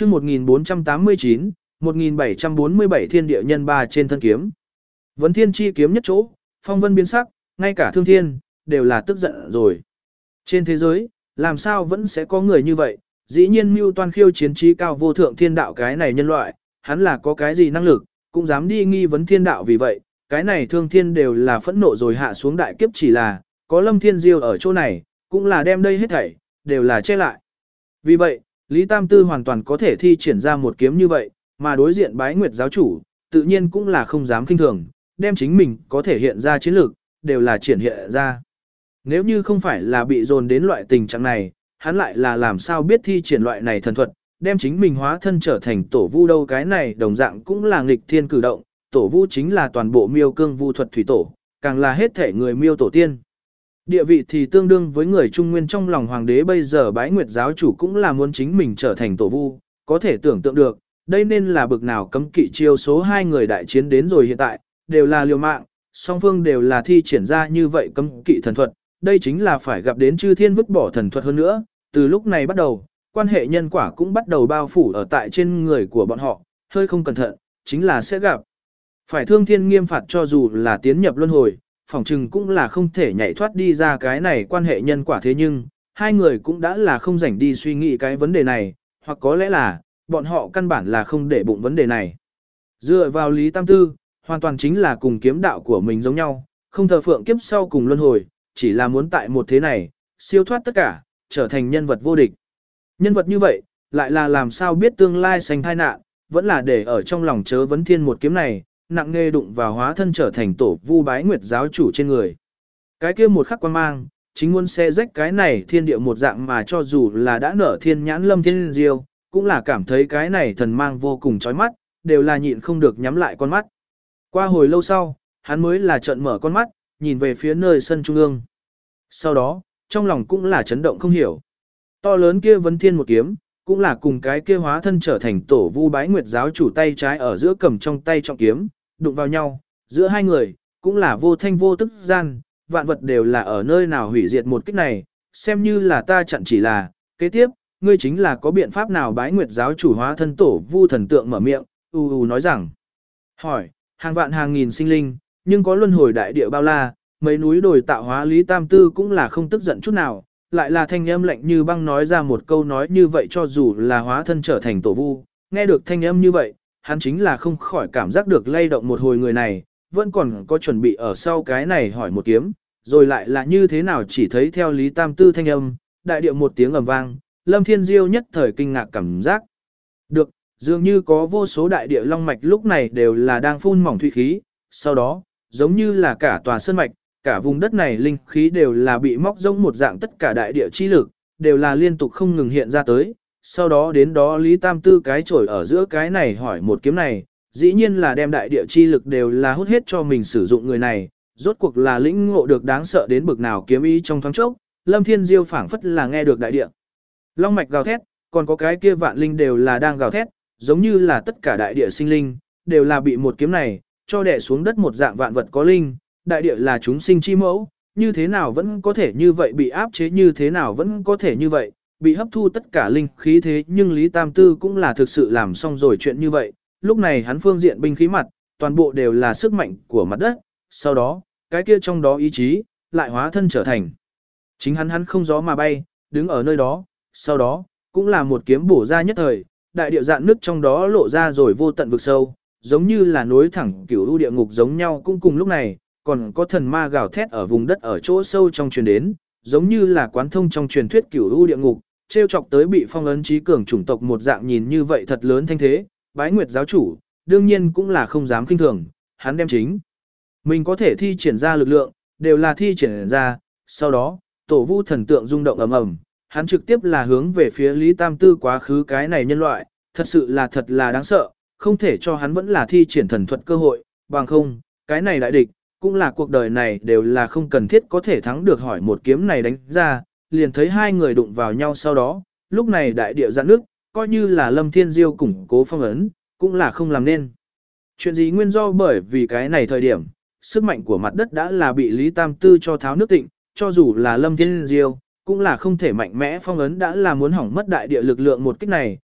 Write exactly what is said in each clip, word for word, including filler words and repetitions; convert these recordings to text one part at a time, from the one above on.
chương một nghìn bốn trăm tám mươi chín, một nghìn bảy trăm bốn mươi bảy thiên địa nhân ba trên thân kiếm. Vấn thiên chi kiếm nhất chỗ, phong vân biến sắc, ngay cả thương thiên, đều là tức giận rồi. Trên thế giới, làm sao vẫn sẽ có người như vậy, dĩ nhiên mưu toan khiêu chiến trí cao vô thượng thiên đạo cái này nhân loại, hắn là có cái gì năng lực, cũng dám đi nghi vấn thiên đạo vì vậy, cái này thương thiên đều là phẫn nộ rồi hạ xuống đại kiếp chỉ là, có lâm thiên diêu ở chỗ này, cũng là đem đây hết thảy, đều là che lại. Vì vậy, Lý Tam Tư hoàn toàn có thể thi triển ra một kiếm như vậy, mà đối diện bái nguyệt giáo chủ, tự nhiên cũng là không dám kinh thường, đem chính mình có thể hiện ra chiến lược, đều là triển hiện ra. Nếu như không phải là bị dồn đến loại tình trạng này, hắn lại là làm sao biết thi triển loại này thần thuật, đem chính mình hóa thân trở thành tổ vu đâu cái này đồng dạng cũng là nghịch thiên cử động, tổ vu chính là toàn bộ miêu cương vu thuật thủy tổ, càng là hết thể người miêu tổ tiên. Địa vị thì tương đương với người Trung Nguyên trong lòng hoàng đế bây giờ bái nguyệt giáo chủ cũng là muốn chính mình trở thành tổ vu, có thể tưởng tượng được, đây nên là bực nào cấm kỵ chiêu số hai người đại chiến đến rồi hiện tại, đều là liều mạng, song phương đều là thi triển ra như vậy cấm kỵ thần thuật, đây chính là phải gặp đến chư thiên vứt bỏ thần thuật hơn nữa, từ lúc này bắt đầu, quan hệ nhân quả cũng bắt đầu bao phủ ở tại trên người của bọn họ, hơi không cẩn thận, chính là sẽ gặp. Phải thương thiên nghiêm phạt cho dù là tiến nhập luân hồi, phỏng chừng cũng là không thể nhảy thoát đi ra cái này quan hệ nhân quả thế nhưng, hai người cũng đã là không rảnh đi suy nghĩ cái vấn đề này, hoặc có lẽ là, bọn họ căn bản là không để bụng vấn đề này. Dựa vào Lý Tam Tư, hoàn toàn chính là cùng kiếm đạo của mình giống nhau, không thờ phượng kiếp sau cùng luân hồi, chỉ là muốn tại một thế này, siêu thoát tất cả, trở thành nhân vật vô địch. Nhân vật như vậy, lại là làm sao biết tương lai sanh thai nạn, vẫn là để ở trong lòng chớ vấn thiên một kiếm này, nặng nề đụng vào hóa thân trở thành tổ vu bái nguyệt giáo chủ trên người. Cái kia một khắc quan mang, chính muốn xe rách cái này thiên địa một dạng mà cho dù là đã nở thiên nhãn lâm thiên diêu, cũng là cảm thấy cái này thần mang vô cùng chói mắt, đều là nhịn không được nhắm lại con mắt. Qua hồi lâu sau, hắn mới là trợn mở con mắt, nhìn về phía nơi sân trung ương. Sau đó, trong lòng cũng là chấn động không hiểu. To lớn kia vấn thiên một kiếm, cũng là cùng cái kia hóa thân trở thành tổ vu bái nguyệt giáo chủ tay trái ở giữa cầm trong tay trọng kiếm, đụng vào nhau, giữa hai người, cũng là vô thanh vô tức gian, vạn vật đều là ở nơi nào hủy diệt một kích này, xem như là ta chặn chỉ là, kế tiếp, ngươi chính là có biện pháp nào bái nguyệt giáo chủ hóa thân tổ vu thần tượng mở miệng, u u nói rằng, hỏi, hàng vạn hàng nghìn sinh linh, nhưng có luân hồi đại địa bao la, mấy núi đồi tạo hóa Lý Tam Tư cũng là không tức giận chút nào, lại là thanh âm lạnh như băng nói ra một câu nói như vậy cho dù là hóa thân trở thành tổ vu, nghe được thanh âm như vậy, hắn chính là không khỏi cảm giác được lay động một hồi người này, vẫn còn có chuẩn bị ở sau cái này hỏi một kiếm, rồi lại là như thế nào chỉ thấy theo Lý Tam Tư thanh âm, đại điệu một tiếng ầm vang, Lâm Thiên Diêu nhất thời kinh ngạc cảm giác. Được, dường như có vô số đại địa long mạch lúc này đều là đang phun mỏng thủy khí, sau đó, giống như là cả tòa sơn mạch, cả vùng đất này linh khí đều là bị móc rỗng một dạng tất cả đại địa chi lực, đều là liên tục không ngừng hiện ra tới. Sau đó đến đó Lý Tam Tư cái chổi ở giữa cái này hỏi một kiếm này, dĩ nhiên là đem đại địa chi lực đều là hút hết cho mình sử dụng người này, rốt cuộc là lĩnh ngộ được đáng sợ đến bực nào kiếm ý trong thoáng chốc, Lâm Thiên Diêu phảng phất là nghe được đại địa. Long mạch gào thét, còn có cái kia vạn linh đều là đang gào thét, giống như là tất cả đại địa sinh linh, đều là bị một kiếm này, cho đè xuống đất một dạng vạn vật có linh, đại địa là chúng sinh chi mẫu, như thế nào vẫn có thể như vậy bị áp chế như thế nào vẫn có thể như vậy, bị hấp thu tất cả linh khí thế nhưng Lý Tam Tư cũng là thực sự làm xong rồi chuyện như vậy, lúc này hắn phương diện binh khí mặt, toàn bộ đều là sức mạnh của mặt đất, sau đó, cái kia trong đó ý chí, lại hóa thân trở thành. Chính hắn hắn không gió mà bay, đứng ở nơi đó, sau đó, cũng là một kiếm bổ ra nhất thời, đại địa dạn nước trong đó lộ ra rồi vô tận vực sâu, giống như là nối thẳng cửu u địa ngục giống nhau cũng cùng lúc này, còn có thần ma gào thét ở vùng đất ở chỗ sâu trong truyền đến, giống như là quán thông trong truyền thuyết cửu u địa ngục, trêu chọc tới bị phong ấn trí cường chủng tộc một dạng nhìn như vậy thật lớn thanh thế, bái nguyệt giáo chủ, đương nhiên cũng là không dám kinh thường, hắn đem chính. Mình có thể thi triển ra lực lượng, đều là thi triển ra, sau đó, tổ vu thần tượng rung động ầm ầm, hắn trực tiếp là hướng về phía Lý Tam Tư quá khứ cái này nhân loại, thật sự là thật là đáng sợ, không thể cho hắn vẫn là thi triển thần thuật cơ hội, bằng không, cái này đại địch, cũng là cuộc đời này đều là không cần thiết có thể thắng được hỏi một kiếm này đánh ra, liền thấy hai người đụng vào nhau sau đó, lúc này đại địa giãn nước, coi như là Lâm Thiên Diêu củng cố phong ấn, cũng là không làm nên. Chuyện gì nguyên do bởi vì cái này thời điểm, sức mạnh của mặt đất đã là bị Lý Tam Tư cho tháo nước tịnh, cho dù là Lâm Thiên Diêu, cũng là không thể mạnh mẽ phong ấn đã là muốn hỏng mất đại địa lực lượng một kích này,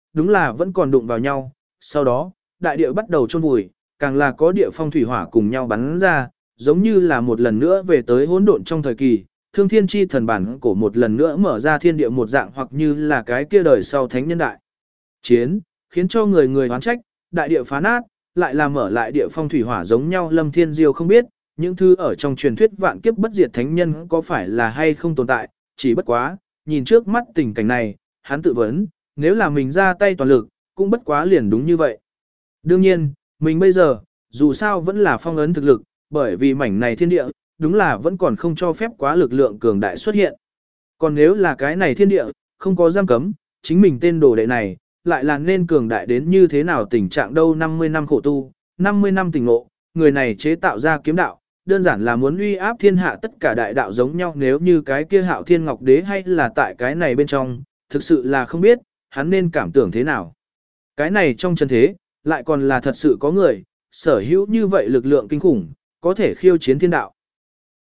đúng là vẫn còn đụng vào nhau. Sau đó, đại địa bắt đầu chôn vùi, càng là có địa phong thủy hỏa cùng nhau bắn ra, giống như là một lần nữa về tới hỗn độn trong thời kỳ, thương thiên chi thần bản cổ một lần nữa mở ra thiên địa một dạng hoặc như là cái kia đời sau thánh nhân đại. Chiến, khiến cho người người hoán trách, đại địa phá nát, lại là mở lại địa phong thủy hỏa giống nhau lâm thiên diêu không biết, những thứ ở trong truyền thuyết vạn kiếp bất diệt thánh nhân có phải là hay không tồn tại, chỉ bất quá, nhìn trước mắt tình cảnh này, hắn tự vấn, nếu là mình ra tay toàn lực, cũng bất quá liền đúng như vậy. Đương nhiên, mình bây giờ, dù sao vẫn là phong ấn thực lực, bởi vì mảnh này thiên địa, đúng là vẫn còn không cho phép quá lực lượng cường đại xuất hiện. Còn nếu là cái này thiên địa, không có giam cấm, chính mình tên đồ đệ này, lại là nên cường đại đến như thế nào tình trạng đâu năm mươi năm khổ tu, năm mươi năm tỉnh ngộ, người này chế tạo ra kiếm đạo, đơn giản là muốn uy áp thiên hạ tất cả đại đạo giống nhau nếu như cái kia hạo thiên ngọc đế hay là tại cái này bên trong, thực sự là không biết, hắn nên cảm tưởng thế nào. Cái này trong chân thế, lại còn là thật sự có người, sở hữu như vậy lực lượng kinh khủng, có thể khiêu chiến thiên đạo.